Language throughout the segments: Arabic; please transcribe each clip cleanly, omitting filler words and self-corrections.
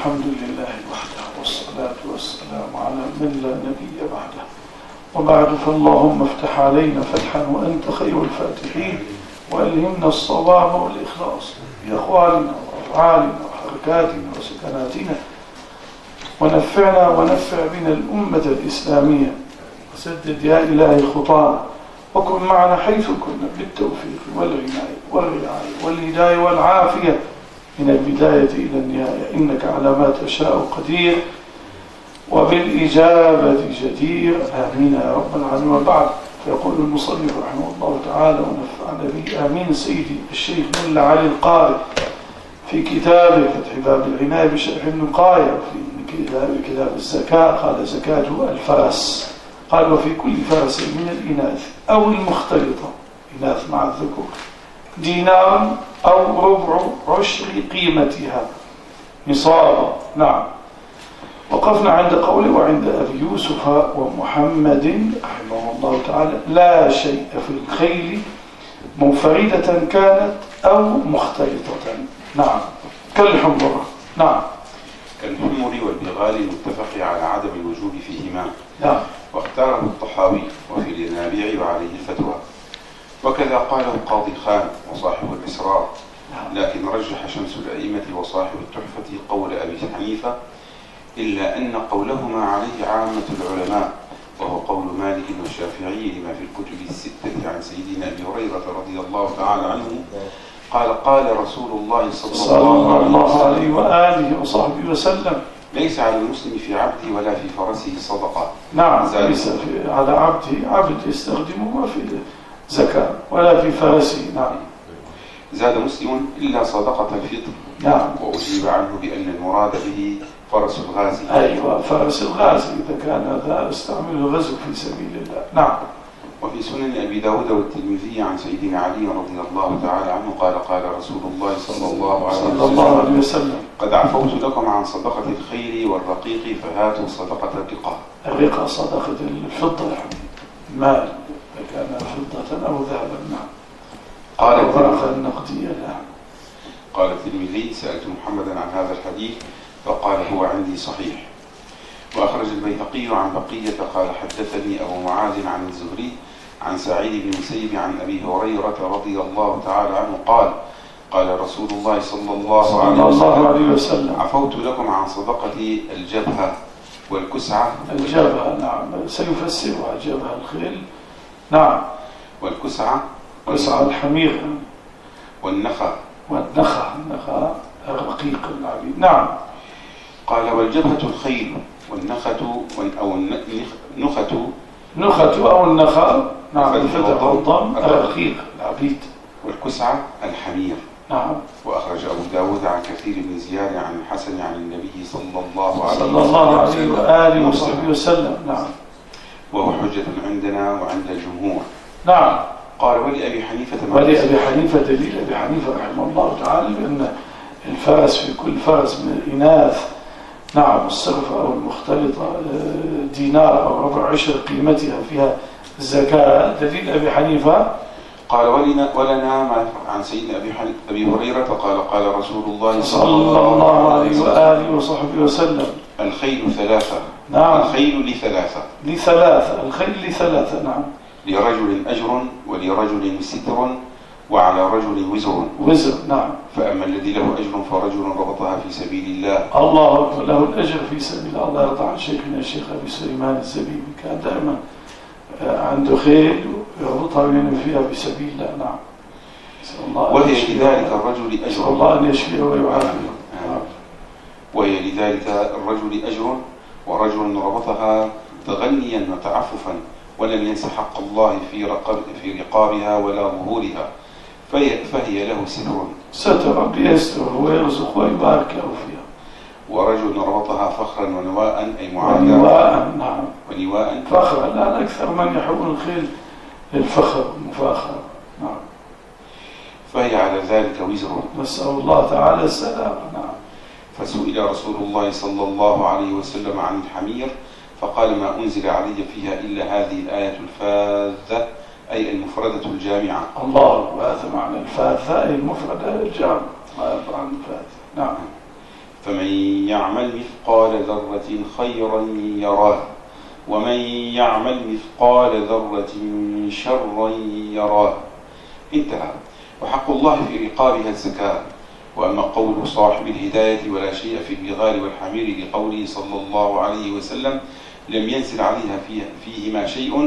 الحمد لله وحده والصلاة والسلام على من لا نبي بعده، وبعد فاللهم افتح علينا فتحا وأنت خير الفاتحين، وألهمنا الصواب والإخلاص في أقوالنا وأفعالنا وحركاتنا وسكناتنا، ونفعنا ونفع بنا الأمة الإسلامية، وسدد يا إلهي خطانا، وكن معنا حيث كنا بالتوفيق والعناية والرعاية والهداية والعافية من البداية إلى النهاية، إنك على ما تشاء قدير وبالإجابة جدير، آمين يا رب العالمين. وبعد، فيقول المصنف رحمه الله تعالى ونفعنا به آمين سيدي الشيخ ملا علي القاري في كتابه فتح باب العناية بشرح النقاية في كتاب الزكاة، قال زكاة الفرس، قال وفي كل فرس من الإناث أو المختلطة، إناث مع الذكور، دينار أو ربع عشر قيمتها نصابا. نعم. وقفنا عند قوله وعند أبي يوسف ومحمد رحمه الله تعالى لا شيء في الخيل منفردة كانت أو مختلطة. نعم. كالحمر. نعم. كالحمر والبغال المتفق على عدم الوجوب فيهما. نعم. واختاره الطحاوي وفي الينابيع وعليه الفتوى، وكذا قاله قاضي خان وصاحب الإسرار، لكن رجح شمس الأئمة وصاحب التحفة قول أبي حنيفة، إلا أن قولهما عليه عامة العلماء، وهو قول مالك والشافعي لما في الكتب الستة عن سيدنا أبي هريرة رضي الله تعالى عنه قال قال رسول الله صلى الله عليه وآله وصحبه وسلم ليس على المسلم في عبده ولا في فرسه صدقة. نعم. ليس على عبده عبد يستخدمه ما في زكاة ولا في فرسه. نعم. زاد مسلم إلا صدقة الفطر. نعم. وأجيب عنه بأن المراد به فرس الغازي. أيوة، فرس الغازي إذا كان هذا استعمل الغزو في سبيل الله. نعم. وفي سنن أبي داود والترمذي عن سيدنا علي رضي الله تعالى عنه قال قال رسول الله صلى الله عليه وسلم قد عفوت لكم عن صدقة الخيل والرقيق فهاتوا صدقة الرقة. الرقة صدقة الفضة، المال إذا كان فضة أو ذهبا. نعم. قال النقدية. نعم. قال الترمذي سألت محمدا عن هذا الحديث فقال هو عندي صحيح. وأخرج البيهقي عن بقية قال حدثني أبو معاذ عن الزهري عن سعيد بن المسيب عن أبي هريرة رضي الله تعالى عنه قال قال رسول الله صلى الله عليه وسلم عفوت لكم عن صدقة الجبهة والكسعة. الجبهة. نعم. سيفسرها جبهة الخيل. نعم. والكسعة الحمير. والنخى النخى الرقيق العبيد. نعم. قال والجبهة الخيل والنخة أو نخة أو النخى. نعم. الفتح والضم الرقيق العبيد. والكسعة الحمير. نعم. وأخرج أبو داود عن كثير بن زياد عن الحسن عن النبي صلى الله عليه وآله وصحبه وسلم. نعم. وهو حجة عندنا وعند الجمهور. نعم. قال ولأبي حنيفة دليل أبي حنيفة رحمه الله تعالى بأن الفرس في كل فرس من الإناث، نعم، الصرفة أو المختلطة دينار أو ربع عشر قيمتها فيها الزكاة. دليل أبي حنيفة. قال ولنا عن سيدنا أبي هريرة قال قال رسول الله صلى الله عليه وآله وصحبه وسلم الخيل ثلاثة. نعم. الخيل لثلاثة. الخيل لثلاثة. نعم. لرجل أجر ولرجل ستر وعلى رجل وزر. نعم. فأما الذي له أجر فرجل ربطها في سبيل الله. الله أكبر، له الأجر في سبيل الله. الله يرضى عن شيخنا الشيخ أبي سليمان الزبيبي، كان دائما عنده خيل يربطها وينمي فيها في سبيل الله. نعم. وهي لذلك الرجل أجر. نسأل الله أن يشفيه ويعافيه. وهي لذلك الرجل أجر ورجل ربطها تغنيا وتعففا ولم ينس حق الله في رقابها ولا ظهورها، فهي له ستر ربي يستر ويرزق ويبارك له فيها. ورجل ربطها فخرا ونواء أي معاداة. نعم. ونواء فخرا. الآن أكثر من يحول الخيل للفخر والمفاخرة. نعم. فهي على ذلك وزر. نسأل الله تعالى السلام. نعم. فسئل رسول الله صلى الله عليه وسلم عن الحمير فقال ما أنزل علي فيها إلا هذه الآية الفاذة أي المفردة الجامعة. الله، هذا معنى الفاذة أي المفردة الجامعة. عن الفاذة. نعم. فمن يعمل مثقال ذرة خيرا يراه ومن يعمل مثقال ذرة شرا يراه. انتهى. وحق الله في رقابها الزكاة. وأما قول صاحب الهداية ولا شيء في البغال والحمير لقوله صلى الله عليه وسلم لم ينزل عليها فيهما شيء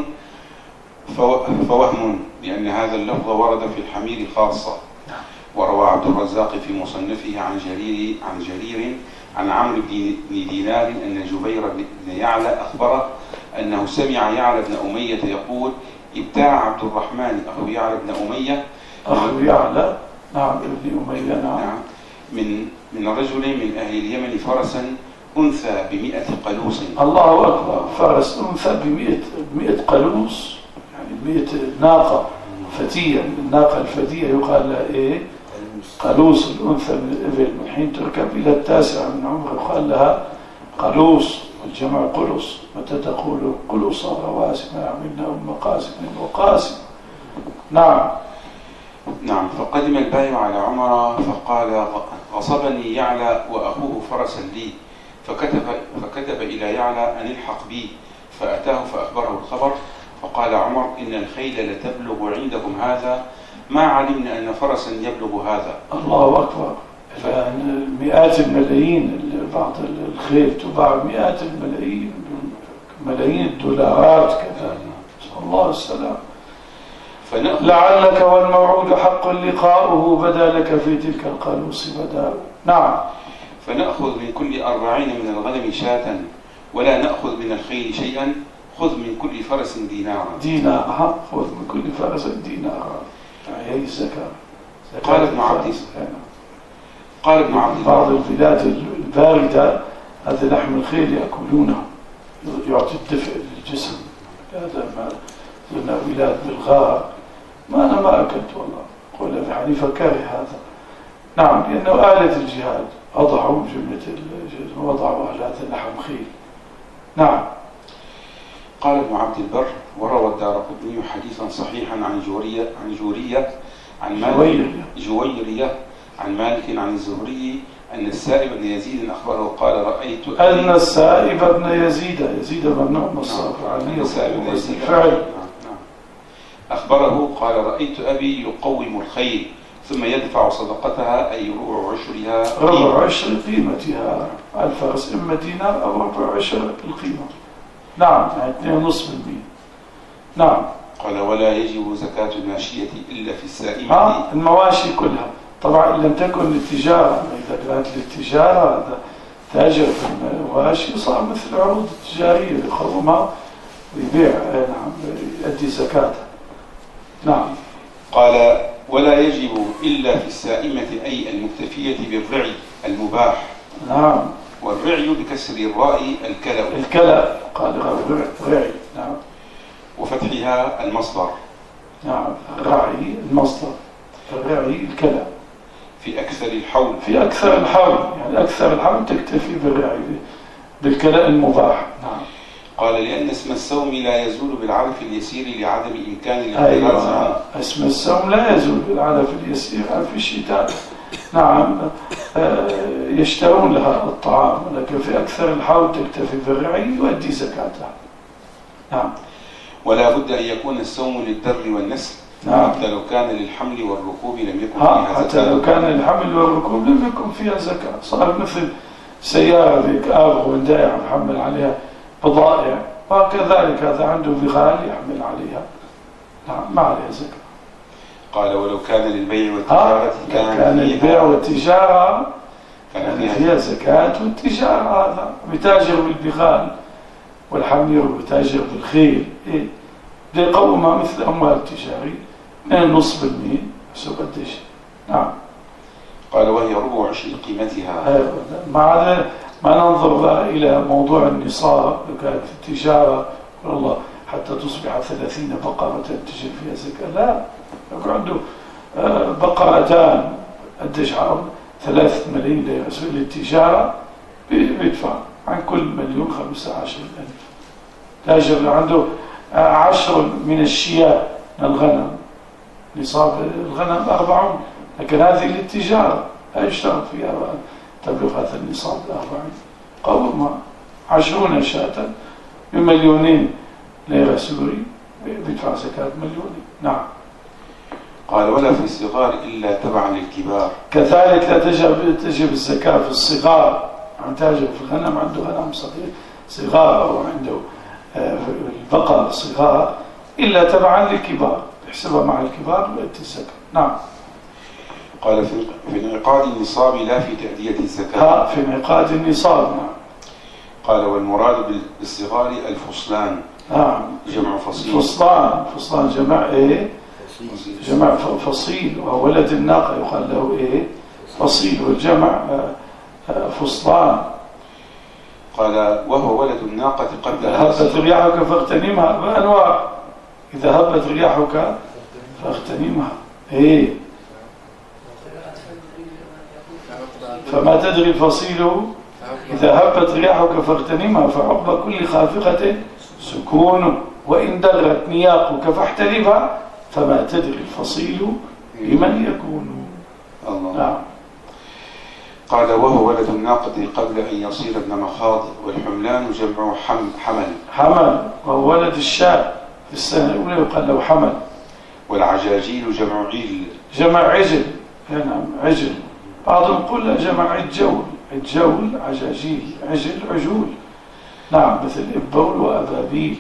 فوهم، لأن هذا اللفظ ورد في الحمير خاصة. وروى عبد الرزاق في مصنفه عن جرير عن عمرو بن دينار أن جبير بن يعلى أخبره أنه سمع يعلى بن أمية يقول ابتاع عبد الرحمن أخو يعلى بن أمية نعم ابن أمية نعم من رجل من أهل اليمن فرسا أنثى ب100 قلوص. الله أكبر. فرس أنثى ب100 قلوص، يعني 100 ناقة فتية. الناقة الفتية يقال لها إيه؟ قلوص. الأنثى من الإبل من حين تركب إلى 9 من عمرها يقال لها قلوص، والجمع قلص. متى تقول قلص رواسم عملنا أم قاسم وقاسم. نعم. فقدم البائع على عمر فقال غصبني يعلى وأخوه فرسا لي، فكتب إلى يعلى أن الحق بي، فأتاه فأخبره الخبر. فقال عمر إن الخيل لتبلغ عندكم هذا، ما علمنا أن فرسا يبلغ هذا. الله أكبر. مئات الملايين، بعض الخيل تباع مئات الملايين، ملايين الدولارات كذا. نسأل الله السلام. لعلك والموعود حق لقاؤه بدا لك في تلك القلوص بداء. نعم. فنأخذ من كل 40 من الغنم شاة ولا نأخذ من الخيل شيئا، خذ من كل فرس دينارا. خذ من كل فرس دينارا. هي الزكاة. قال ابن عبد بعض البلاد الباردة هذا لحم الخيل يأكلونه، يعطي الدفء للجسم. هذا ما زلنا بلاد بالغار، أنا ما أكلت والله. قول أبي حنيفة كاره هذا. نعم، لأنه آلة الجهاد. أضعوا جملة وضعوا آلات لحم خيل. نعم. قال ابن عبد البر وروى الدارقطني حديثا صحيحا عن جويرية عن مالك عن الزهري أن السائب بن يزيد أخبره قال رأيت أن السائب بن يزيد ممنوع من الصرف عليه الفعل. أخبره قال رأيت أبي يقوم الخيل ثم يدفع صدقتها أي ربع عشر قيمتها. الفرس إما دينار أو ربع عشر القيمة. نعم، 2.5%. نعم. قال ولا يجب زكاة الماشية إلا في السائمة. المواشي كلها طبعا إن لم تكن للتجارة. إذا كانت للتجارة هذا تاجر في المواشي صار مثل العروض التجارية، يخرمها ويبيع. نعم، يؤدي زكاته. نعم. قال ولا يجب إلا في السائمة أي المكتفية بالرعي المباح. نعم. والرعي بكسر الراء الكلى قال رعي. نعم. وفتحها المصدر. نعم، الرعي المصدر، الرعي الكلى. في أكثر الحول يعني أكثر الحول تكتفي بالرعي بالكلى المباح. نعم. قال لأن اسم السوم لا يزول بالعلف اليسير لعدم إمكان الاحتراز عنه. اسم السوم لا يزول بالعلف اليسير في الشتاء. نعم، يشترون لها الطعام، ولكن في أكثر الحول تكتفي بالرعي يؤدي زكاتها. نعم. ولا بد أن يكون السوم للدر والنسل. نعم. حتى لو كان للحمل والركوب لم يكن فيها زكاة. حتى لو كان للحمل والركوب لم يكن فيها زكاة. صار مثل سيارة ذيك آبغ وندائع محمل عليها بضائع، وكذلك هذا عنده بغال يحمل عليها. نعم، ما عليها زكاة. قال ولو كان للبيع والتجارة كان البيع والتجارة كان فيها زكاة. والتجارة هذا بتاجر بالبغال والحمير وبتاجر بالخيل، بده يقومها مثل أموال التجاري 2.5% حسب قديش. نعم. قال وهي ربع عشر قيمتها. ما ننظر بقى إلى موضوع النصاب. لو كانت التجارة والله حتى تصبح 30 بقرة تجد فيها زكاة، لا. يكون عنده بقرتان قديش عرض 3 ملايين ليرة للتجارة، بيدفع عن كل مليون 15,000. تاجر عنده 10 من الشياه من الغنم، نصاب الغنم 40، لكن هذه للتجارة لا يشترط فيها تبلغ هذا النصاب 40 قوم 20 شاة ب2,000,000 ليرة سوري بيدفع زكاة 1,000,000. نعم. قال ولا في الصغار إلا تبعا للكبار. كذلك لا تجب الزكاة في الصغار، عم تاجر في الغنم، عنده غنم صغار أو عنده البقر صغار، إلا تبعا للكبار يحسبها مع الكبار ويأتي الزكاة. نعم. قال في انعقاد النصاب لا في تأدية الزكاة. في انعقاد النصاب. نعم. قال والمراد بالصغار الفصلان. نعم. جمع فصيل. فصلان جمع إيه؟ جمع فصيل، وولد الناقة يقال له إيه؟ فصيل، والجمع فصلان. قال وهو ولد الناقة قبل هبت رياحك فاغتنمها بأنواع. إذا هبت رياحك فاغتنمها إيه؟ فما تدري الفصيل إذا هبت رياحك فاغتنمها، فعقب كل خافقة سكون، وإن دغت نياقك فاحتلبها، فما تدري الفصيل بمن يكون. الله. نعم. قال وهو ولد الناقة قبل أن يصير ابن مخاض، والحملان جمع حمل، وهو ولد الشاة في السنة الأولى يقال له حمل. والعجاجيل جمع عجل. نعم عجل. بعضهم يقول جمع عجول عجاجيل، عجول. نعم، مثل إبول وأبابيل.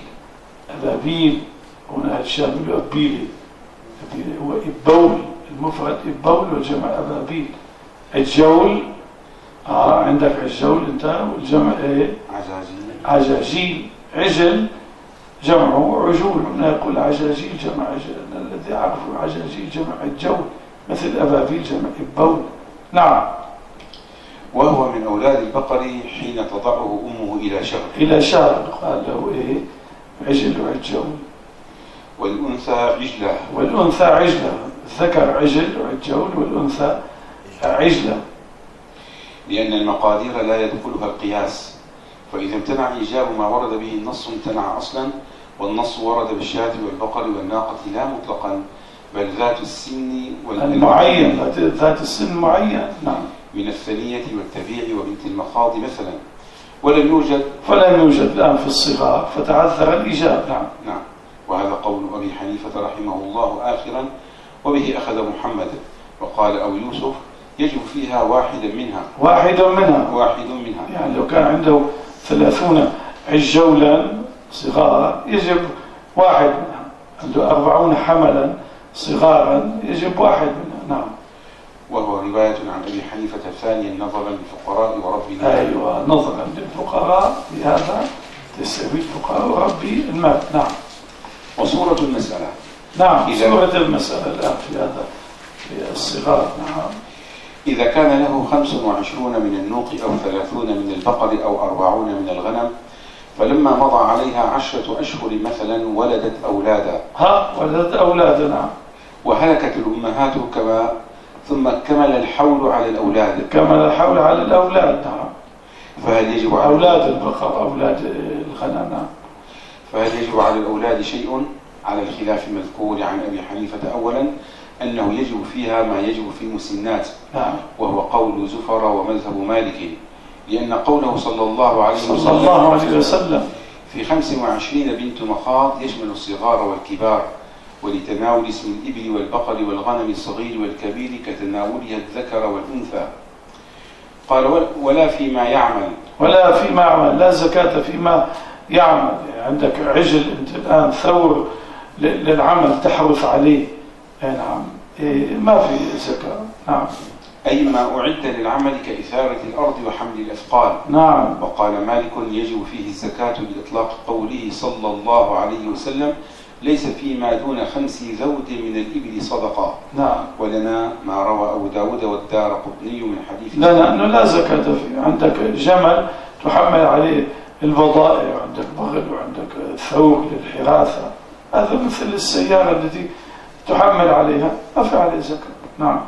هنا الشامل أبيلي هو إبول، المفرد إبول والجمع أبابيل. عجول عندك عجول انت، والجمع ايه؟ عجاجيل. عجل جمعه عجول، هنا يقول عجاجيل جمع عجل، الذي يعرف عجاجيل جمع عجول، مثل أبابيل جمع إبول. نعم. وهو من أولاد البقر حين تضعه أمه إلى شهر قال له إيه؟ عجل وعجول. والأنثى عجلة. الذكر عجل وعجول، والأنثى عجلة. لأن المقادير لا يدخلها القياس، فإذا امتنع إيجاب ما ورد به النص امتنع أصلا، والنص ورد بالشاة والبقر والناقة لا مطلقا، بل ذات السن المعين، ذات السن معين. نعم. من الثنية والتبيع وبنت المخاض مثلا. ولم يوجد الآن في الصغار، فتعذر الإيجاب. نعم. وهذا قول أبي حنيفة رحمه الله آخرا، وبه أخذ محمد. وقال أو يوسف يجب فيها واحد منها. يعني لو كان عنده 30 عجولا صغارا يجب واحد منها، عنده 40 حملا صغارا يجب واحد منها. نعم. وهو رواية عن أبي حنيفة ثانيا نظرا للفقراء وربنا. أيوة، نظرا للفقراء، بهذا تستوي الفقراء وربي المال. نعم. وصورة المسألة. نعم. صورة المسألة الآن في هذا في الصغار. نعم. إذا كان له 25 من النوق أو 30 من البقر أو 40 من الغنم، فلما مضى عليها 10 أشهر مثلا ولدت أولادا. نعم. وهلكت الأمهات ثم كمل الحول على الأولاد. نعم. فهل يجب على أولاد البقر أولاد الغنم؟ نعم. فهل يجب على الأولاد شيء؟ على الخلاف المذكور عن أبي حنيفة أولا أنه يجب فيها ما يجب في المسنات. نعم. وهو قول زفر ومذهب مالك، لأن قوله صلى الله عليه وسلم في 25 بنت مخاض يشمل الصغار والكبار، ولتناول اسم الإبل والبقر والغنم الصغير والكبير كتناولها الذكر والأنثى. قال ولا فيما يعمل، لا زكاة فيما يعمل. عندك عجل أنت الآن ثور للعمل تحرث عليه. نعم. ما في زكاة. نعم. أي ما أعد للعمل كإثارة الأرض وحمل الأثقال. نعم. وقال مالك يجب فيه الزكاة لإطلاق قوله صلى الله عليه وسلم ليس فيما دون 5 ذود من الإبل صدقة. نعم. ولنا ما روى أبو داود والدارقطني من حديث أنه لا زكاة فيه. عندك جمل تحمل عليه البضائع، وعندك بغل، وعندك ثور للحراثة، هذا مثل السيارة التي تحمل عليها، ما في عليه زكاة. نعم.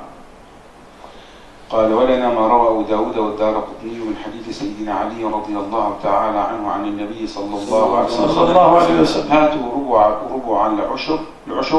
قال ولنا ما روى أبو داود والدارقطني من حديث سيدنا علي رضي الله تعالى عنه عن النبي صلى الله عليه وسلم هاتوا ربع العشر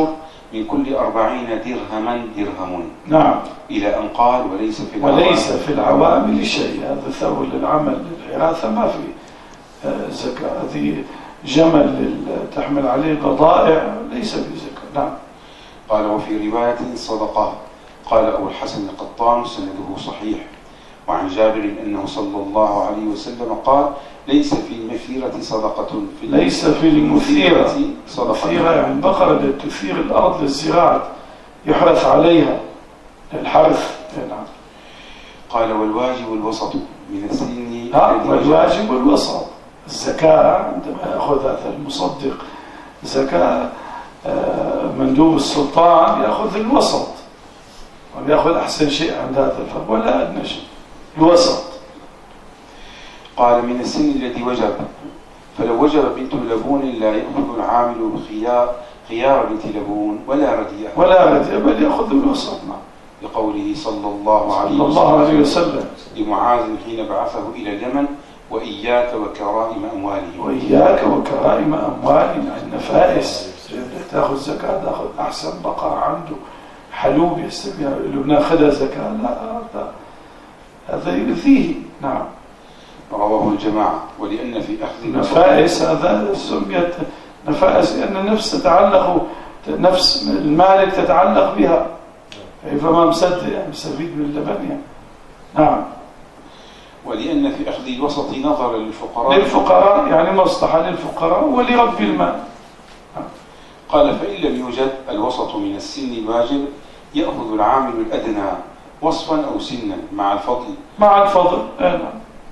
من كل 40 درهما درهم. نعم. إلى أن قال وليس في العوامل شيء. هذا ثور للعمل للحراثة ما في زكاة. هذه جمل تحمل عليه بضائع ليس في زكاة. نعم. قال وفي رواية صدقة. قال أبو الحسن القطان سنده صحيح. وعن جابر أنه صلى الله عليه وسلم قال ليس في المثيرة صدقة. ليس في المثيرة صدقة. المثيرة يعني البقرة التي تثير الأرض للزراعة يحرث عليها الحرث. نعم. قال والواجب الوسط من السن. والواجب الوسط. الزكاة عندما يأخذ هذا المصدق زكاة مندوب السلطان يأخذ الوسط ويأخذ أحسن شيء عند هذا الفرق ولا أدنى شيء الوسط. قال من السن الذي وجب. فلو وجب بنت لبون لا يأخذ العامل خيار بنت لبون ولا رديئة بل يأخذ الوسط. لقوله صلى الله عليه وسلم لمعاذ حين بعثه إلى اليمن وإياك وكرائم أموالهم. وإياك وكرائم أموالهم. النفائس تأخذ زكاة تأخذ أحسن بقرة عنده حلوب يستبيع لو ناخذها زكاة لا هذا يؤذيه. نعم. رواه الجماعة. ولأن في أخذ النفائس هذا سميت نفائس لأن النفس تتعلق نفس المالك تتعلق بها فما مستفيد من اللبن. نعم. ولأن في أخذ الوسط نظر للفقراء يعني مصلحة للفقراء ولرب المال. قال فإن لم يوجد الوسط من السن الواجب يأخذ العامل الأدنى وصفا أو سنا مع الفضل. نعم.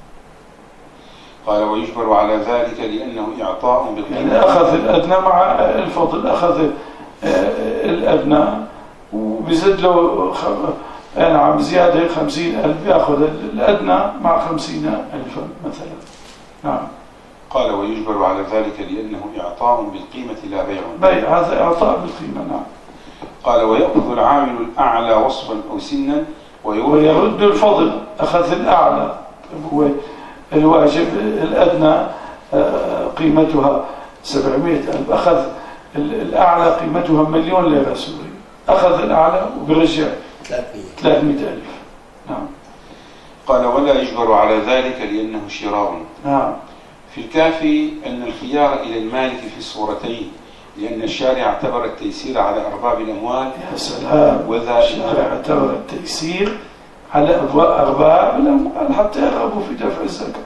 قال ويجبر على ذلك لأنه إعطاء بالقيمة. يعني أخذ الأدنى مع الفضل. أخذ الأدنى وبزد له نعم زيادة 50,000 يأخذ الأدنى مع 50,000 مثلا. نعم. قال ويجبر على ذلك لأنه إعطاء بالقيمة لا بيع. هذا إعطاء بالقيمة. نعم. قال ويأخذ العامل الأعلى وصفا أو سنا ويرد الفضل. أخذ الأعلى هو الواجب. الأدنى قيمتها 700,000 أخذ الأعلى قيمتها 1,000,000 ليرة سوري. أخذ الأعلى وبرجع 300,000. نعم. قال ولا يجبر على ذلك لأنه شراء. نعم. في الكافي أن الخيار إلى المالك في الصورتين لأن الشارع اعتبر التيسير على أرباب الأموال. يا سلام. الشارع اعتبر التيسير على أرباب الأموال حتى يرغبوا في دفع الزكاة.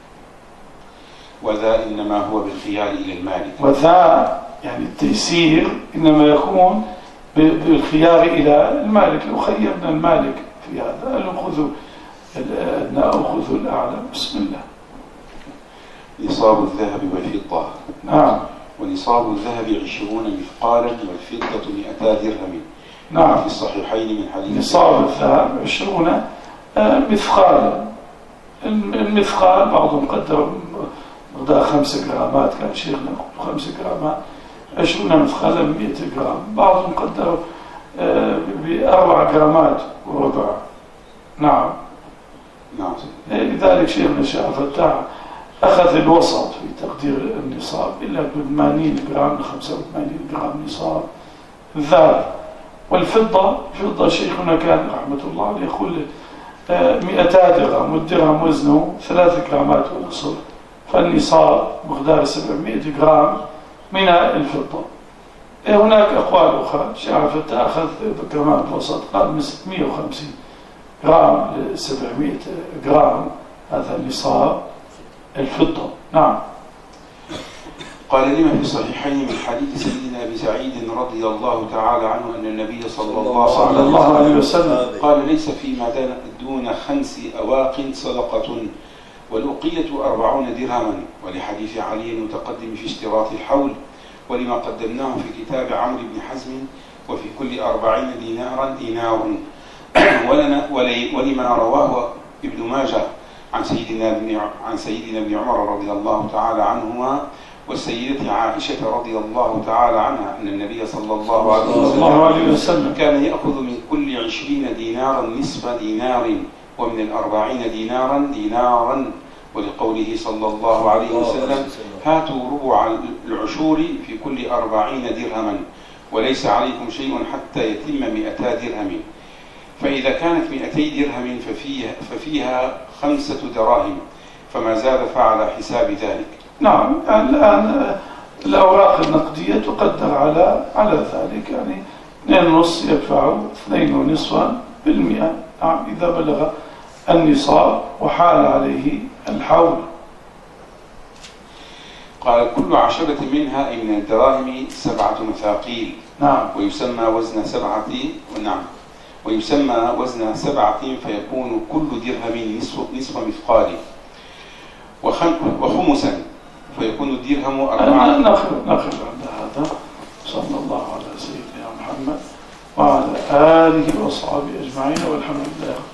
وذا إنما هو بالخيار إلى المالك. وذا يعني التيسير إنما يكون بالخيار إلى المالك. لو خيرنا المالك في هذا قالوا خذوا الأدنى أو خذوا الأعلى. بسم الله. نصاب الذهب والفضة. نعم. ونصاب الذهب 20 مثقالا والفضة 200 درهم. نعم. في الصحيحين من حديث نصاب الذهب 20 مثقالا. المثقال بعضهم قدر مقدار 5 جرامات. كان شيخنا 5 جرامات 20 مثقالا 100 جرام. بعضهم قدر ب4 جرامات وربع. نعم. نعم. لذلك شيخنا الشيخ فتاح أخذ الوسط في تقدير النصاب إلا 80 جرام 85 جرام نصاب الذهب. والفضة شيخنا كان رحمة الله عليه يقول 200 درهم والدرهم وزنه 3 جرامات ونصف. فالنصاب مقدار 700 جرام من الفضة. هناك أقوال أخرى. الشيخ فتاح أخذ كمان الوسط قال من 650 جرام ل 700 جرام. هذا النصاب الفضة. نعم. قال لما في الصحيحين من حديث سيدنا أبي سعيد رضي الله تعالى عنه أن النبي صلى الله عليه وسلم قال ليس فيما دون 5 أواق صدقة والأقية 40 درهما. ولحديث علي المتقدم في اشتراط الحول ولما قدمناه في كتاب عمرو بن حزم وفي كل 40 دينارا دينار. ولما رواه ابن ماجه عن سيدنا ابن عمر رضي الله تعالى عنهما والسيدة عائشة رضي الله تعالى عنها أن النبي صلى الله عليه وسلم كان يأخذ من كل 20 دينارا نصف دينار ومن 40 دينارا. ولقوله صلى الله عليه وسلم هاتوا ربع العشور في كل 40 درهما. وليس عليكم شيء حتى يتم 200 درهم، فإذا كانت 200 درهم ففيها 5 دراهم، فما زاد فعلى حساب ذلك. نعم، الآن الأوراق النقدية تقدر على ذلك، يعني 2.5 يدفع 2.5%. نعم، إذا بلغ النصاب وحال عليه الحول. قال: كل 10 منها من الدراهم 7 مثاقيل. نعم. ويسمى وزن 7 فيكون كل درهم نصف مثقال، وخمسا فيكون الدرهم 4. نقف عند هذا. صلى الله على سيدنا محمد وعلى آله وأصحابه أجمعين، والحمد لله.